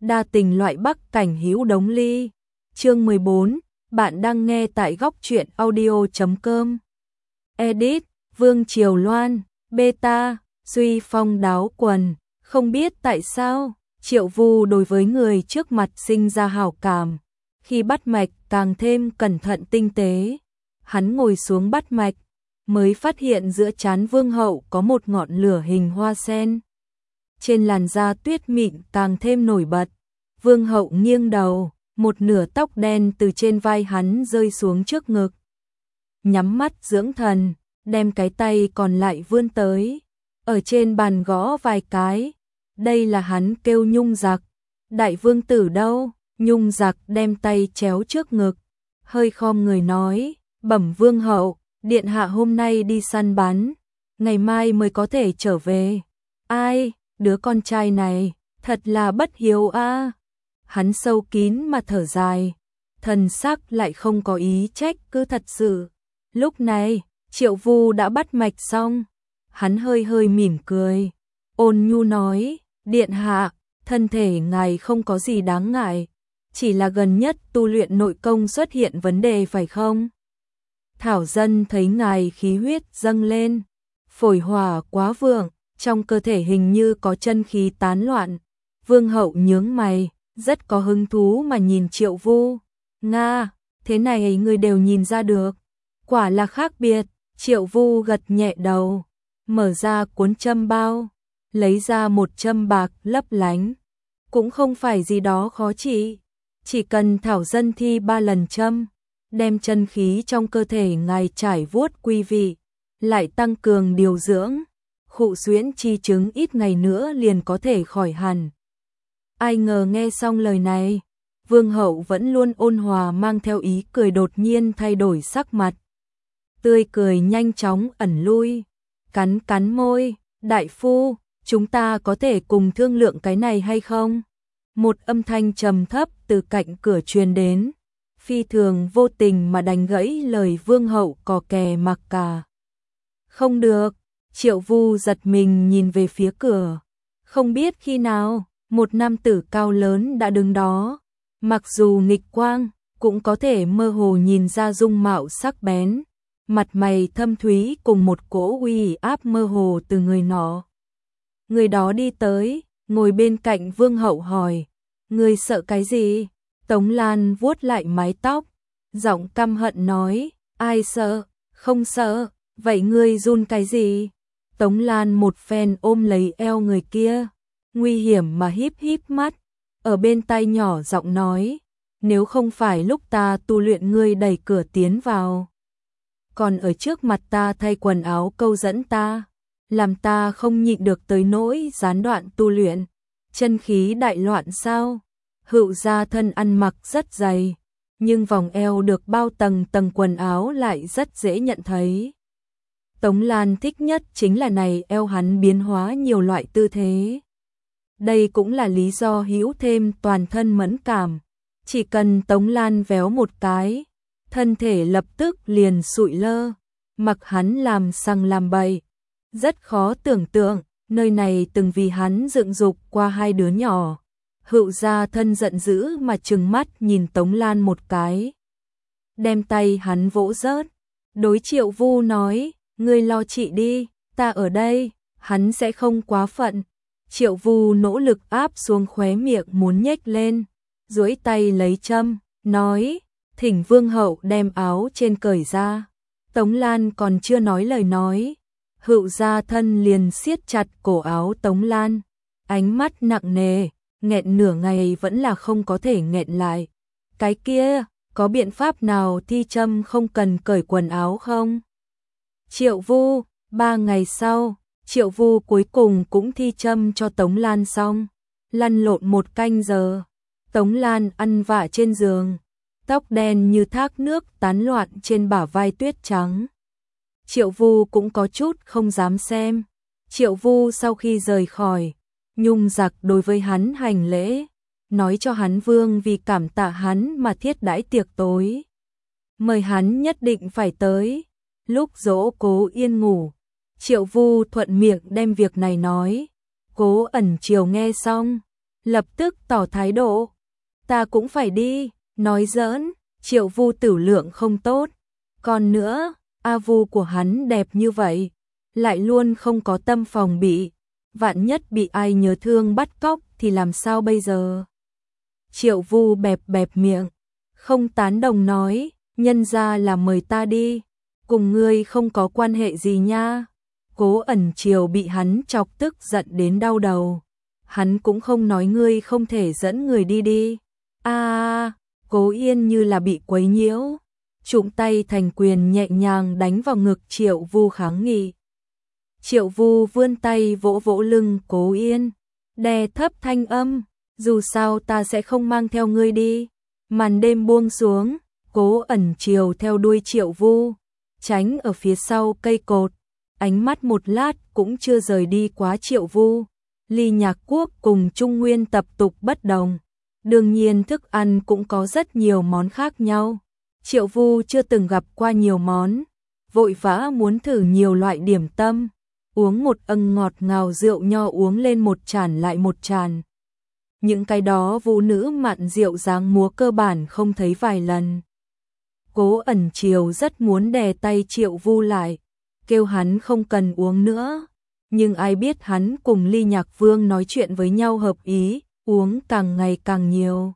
đa tình loại Bắc cảnh hữu đống ly. Chương 14, bạn đang nghe tại góc truyện audio.com. Edit, Vương Triều Loan, Beta, Duy Phong đáo quần. Không biết tại sao, Triệu Vu đối với người trước mặt sinh ra hảo cảm. Khi bắt mạch càng thêm cẩn thận tinh tế. Hắn ngồi xuống bắt mạch, mới phát hiện giữa trán Vương hậu có một ngọn lửa hình hoa sen. Trên làn da tuyết mịn càng thêm nổi bật. Vương hậu nghiêng đầu, một nửa tóc đen từ trên vai hắn rơi xuống trước ngực. Nhắm mắt dưỡng thần, đem cái tay còn lại vươn tới. Ở trên bàn gõ vài cái. Đây là hắn kêu Nhung Giặc. Đại vương tử đâu? Nhung Giặc đem tay chéo trước ngực. Hơi khom người nói, bẩm vương hậu, điện hạ hôm nay đi săn bắn. Ngày mai mới có thể trở về. Ai, đứa con trai này, thật là bất hiếu a. Hắn sâu kín mà thở dài. Thần sắc lại không có ý trách cứ thật sự. Lúc này, Triệu Vu đã bắt mạch xong. Hắn hơi hơi mỉm cười. Ôn nhu nói, điện hạ, thân thể ngài không có gì đáng ngại. Chỉ là gần nhất tu luyện nội công xuất hiện vấn đề phải không? Thảo dân thấy ngài khí huyết dâng lên. Phổi hỏa quá vượng, trong cơ thể hình như có chân khí tán loạn. Vương hậu nhướng mày, rất có hứng thú mà nhìn Triệu Vu. Nga, thế này người đều nhìn ra được. Quả là khác biệt. Triệu Vu gật nhẹ đầu, mở ra cuốn châm bao, lấy ra một châm bạc lấp lánh. Cũng không phải gì đó khó trị, chỉ cần thảo dân thi 3 lần châm, đem chân khí trong cơ thể ngài trải vuốt quy vị, lại tăng cường điều dưỡng, khụ xuyễn chi chứng ít ngày nữa liền có thể khỏi hẳn. Ai ngờ nghe xong lời này, Vương hậu vẫn luôn ôn hòa mang theo ý cười đột nhiên thay đổi sắc mặt. Tươi cười nhanh chóng ẩn lui, cắn cắn môi, đại phu, chúng ta có thể cùng thương lượng cái này hay không? Một âm thanh trầm thấp từ cạnh cửa truyền đến, phi thường vô tình mà đánh gãy lời Vương hậu cò kè mặc cả. Không được, Triệu Vu giật mình nhìn về phía cửa, không biết khi nào, một nam tử cao lớn đã đứng đó, mặc dù nghịch quang, cũng có thể mơ hồ nhìn ra dung mạo sắc bén. Mặt mày thâm thúy cùng một cỗ uy áp mơ hồ từ người nọ. Người đó đi tới, ngồi bên cạnh Vương hậu hỏi, người sợ cái gì? Tống Lan vuốt lại mái tóc, giọng căm hận nói, ai sợ, không sợ, vậy ngươi run cái gì? Tống Lan một phen ôm lấy eo người kia, nguy hiểm mà híp híp mắt, ở bên tai nhỏ giọng nói, nếu không phải lúc ta tu luyện ngươi đẩy cửa tiến vào. Còn ở trước mặt ta thay quần áo câu dẫn ta, làm ta không nhịn được tới nỗi gián đoạn tu luyện, chân khí đại loạn sao? Hựu gia thân ăn mặc rất dày, nhưng vòng eo được bao tầng tầng quần áo lại rất dễ nhận thấy. Tống Lan thích nhất chính là này eo hắn biến hóa nhiều loại tư thế. Đây cũng là lý do hữu thêm toàn thân mẫn cảm, chỉ cần Tống Lan véo một cái, thân thể lập tức liền sụi lơ, mặc hắn làm sằng làm bậy. Rất khó tưởng tượng, nơi này từng vì hắn dựng dục qua 2 đứa nhỏ. Hựu gia thân giận dữ mà trừng mắt nhìn Tống Lan một cái. Đem tay hắn vỗ rớt. Đối Triệu Vu nói, ngươi lo trị đi, ta ở đây, hắn sẽ không quá phận. Triệu Vu nỗ lực áp xuống khóe miệng muốn nhếch lên, duỗi tay lấy châm, nói, thỉnh Vương hậu đem áo trên cởi ra. Tống Lan còn chưa nói lời nói, Hựu gia thân liền siết chặt cổ áo Tống Lan, ánh mắt nặng nề, nghẹn nửa ngày vẫn là không có thể nghẹn lại. Cái kia, có biện pháp nào thi châm không cần cởi quần áo không? Triệu Vu, 3 ngày sau, Triệu Vu cuối cùng cũng thi châm cho Tống Lan xong, lăn lộn 1 canh giờ. Tống Lan ăn vạ trên giường, tóc đen như thác nước tán loạn trên bả vai tuyết trắng. Triệu Vu cũng có chút không dám xem. Triệu Vu sau khi rời khỏi, Nhung Giặc đối với hắn hành lễ, nói cho hắn Vương vì cảm tạ hắn mà thiết đãi tiệc tối. Mời hắn nhất định phải tới. Lúc dỗ Cố Yên ngủ, Triệu Vu thuận miệng đem việc này nói. Cố Ẩn Triều nghe xong, lập tức tỏ thái độ. Ta cũng phải đi, nói giỡn, Triệu Vu tử lượng không tốt. Còn nữa, A Vu của hắn đẹp như vậy, lại luôn không có tâm phòng bị. Vạn nhất bị ai nhớ thương bắt cóc thì làm sao bây giờ? Triệu Vu bẹp bẹp miệng, không tán đồng nói, nhân ra là mời ta đi, cùng ngươi không có quan hệ gì nha. Cố Ẩn Triều bị hắn chọc tức giận đến đau đầu. Hắn cũng không nói ngươi không thể dẫn người đi đi. Cố Yên như là bị quấy nhiễu, trụm tay thành quyền nhẹ nhàng đánh vào ngực Triệu Vu kháng nghị. Triệu Vu vươn tay vỗ vỗ lưng Cố Yên, đè thấp thanh âm, dù sao ta sẽ không mang theo ngươi đi. Màn đêm buông xuống, Cố Ẩn Triều theo đuôi Triệu Vu, tránh ở phía sau cây cột, ánh mắt một lát cũng chưa rời đi quá Triệu Vu. Ly Nhạc Quốc cùng Trung Nguyên tập tục bất đồng, đương nhiên thức ăn cũng có rất nhiều món khác nhau. Triệu Vu chưa từng gặp qua nhiều món, vội vã muốn thử nhiều loại điểm tâm, uống một âng ngọt ngào rượu nho uống lên một tràn lại một tràn. Những cái đó vũ nữ mặn rượu dáng múa cơ bản không thấy vài lần. Cố Ẩn Triều rất muốn đè tay Triệu Vu lại, kêu hắn không cần uống nữa. Nhưng ai biết hắn cùng Ly Nhạc Vương nói chuyện với nhau hợp ý, uống càng ngày càng nhiều.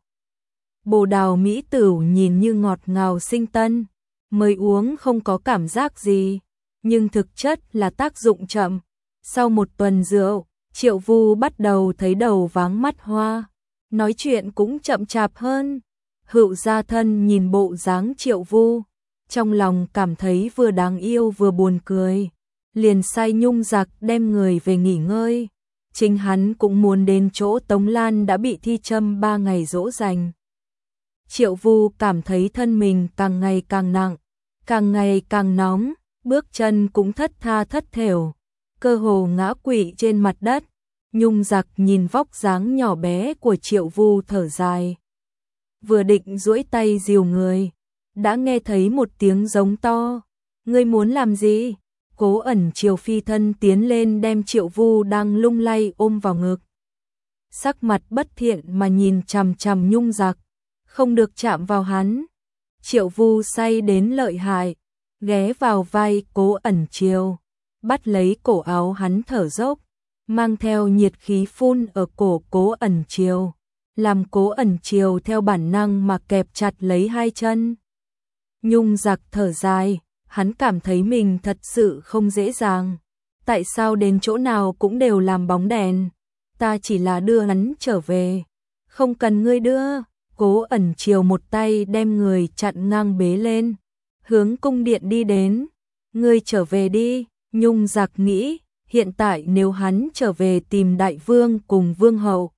Bồ đào mỹ tửu nhìn như ngọt ngào xinh tân, mới uống không có cảm giác gì, nhưng thực chất là tác dụng chậm. Sau một tuần rượu, Triệu Vu bắt đầu thấy đầu váng mắt hoa, nói chuyện cũng chậm chạp hơn. Hựu Gia Thân nhìn bộ dáng Triệu Vu, trong lòng cảm thấy vừa đáng yêu vừa buồn cười, liền sai Nhung Giặc đem người về nghỉ ngơi. Chính hắn cũng muốn đến chỗ Tống Lan đã bị thi châm 3 ngày dỗ dành. Triệu Vu cảm thấy thân mình càng ngày càng nặng, càng ngày càng nóng, bước chân cũng thất tha thất thểu, cơ hồ ngã quỵ trên mặt đất. Nhung Giặc nhìn vóc dáng nhỏ bé của Triệu Vu thở dài. Vừa định duỗi tay dìu người, đã nghe thấy một tiếng giống to. Ngươi muốn làm gì? Cố Ẩn Triều phi thân tiến lên đem Triệu Vu đang lung lay ôm vào ngực. Sắc mặt bất thiện mà nhìn chằm chằm Nhung Giặc, không được chạm vào hắn. Triệu Vu say đến lợi hại, ghé vào vai Cố Ẩn Triều, bắt lấy cổ áo hắn thở dốc, mang theo nhiệt khí phun ở cổ Cố Ẩn Triều, làm Cố Ẩn Triều theo bản năng mà kẹp chặt lấy hai chân. Nhung Giặc thở dài, hắn cảm thấy mình thật sự không dễ dàng. Tại sao đến chỗ nào cũng đều làm bóng đèn? Ta chỉ là đưa hắn trở về. Không cần ngươi đưa. Cố Ẩn Triều một tay đem người chặn ngang bế lên, hướng cung điện đi đến. Ngươi trở về đi. Nhung Giặc nghĩ, hiện tại nếu hắn trở về tìm đại vương cùng vương hậu,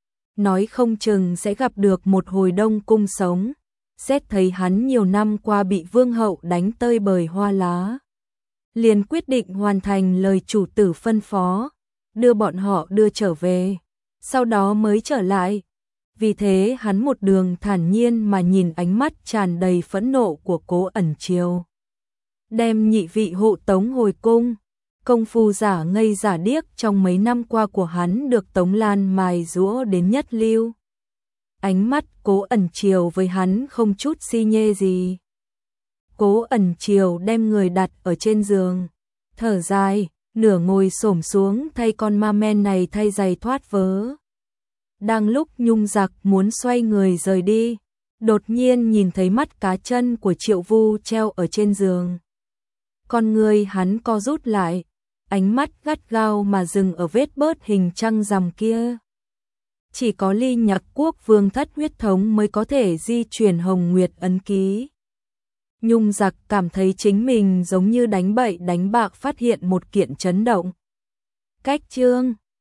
nói không chừng sẽ gặp được một hồi đông cung sống. Xét thấy hắn nhiều năm qua bị vương hậu đánh tơi bời hoa lá, liền quyết định hoàn thành lời chủ tử phân phó, đưa bọn họ đưa trở về, sau đó mới trở lại. Vì thế hắn một đường thản nhiên mà nhìn ánh mắt tràn đầy phẫn nộ của Cố Ẩn Triều. Đem nhị vị hộ tống hồi cung, công phu giả ngây giả điếc trong mấy năm qua của hắn được Tống Lan mài giũa đến nhất lưu. Ánh mắt Cố Ẩn Triều với hắn không chút si nhê gì. Cố Ẩn Triều đem người đặt ở trên giường, thở dài, nửa ngồi xổm xuống thay con ma men này thay giày thoát vớ. Đang lúc Nhung Giặc muốn xoay người rời đi, đột nhiên nhìn thấy mắt cá chân của Triệu Vu treo ở trên giường. Con người hắn co rút lại, ánh mắt gắt gao mà dừng ở vết bớt hình trăng rằm kia. Chỉ có Ly Nhạc Quốc vương thất huyết thống mới có thể di chuyển Hồng Nguyệt ấn ký. Nhung Giặc cảm thấy chính mình giống như đánh bậy đánh bạc phát hiện một kiện chấn động. Cách chương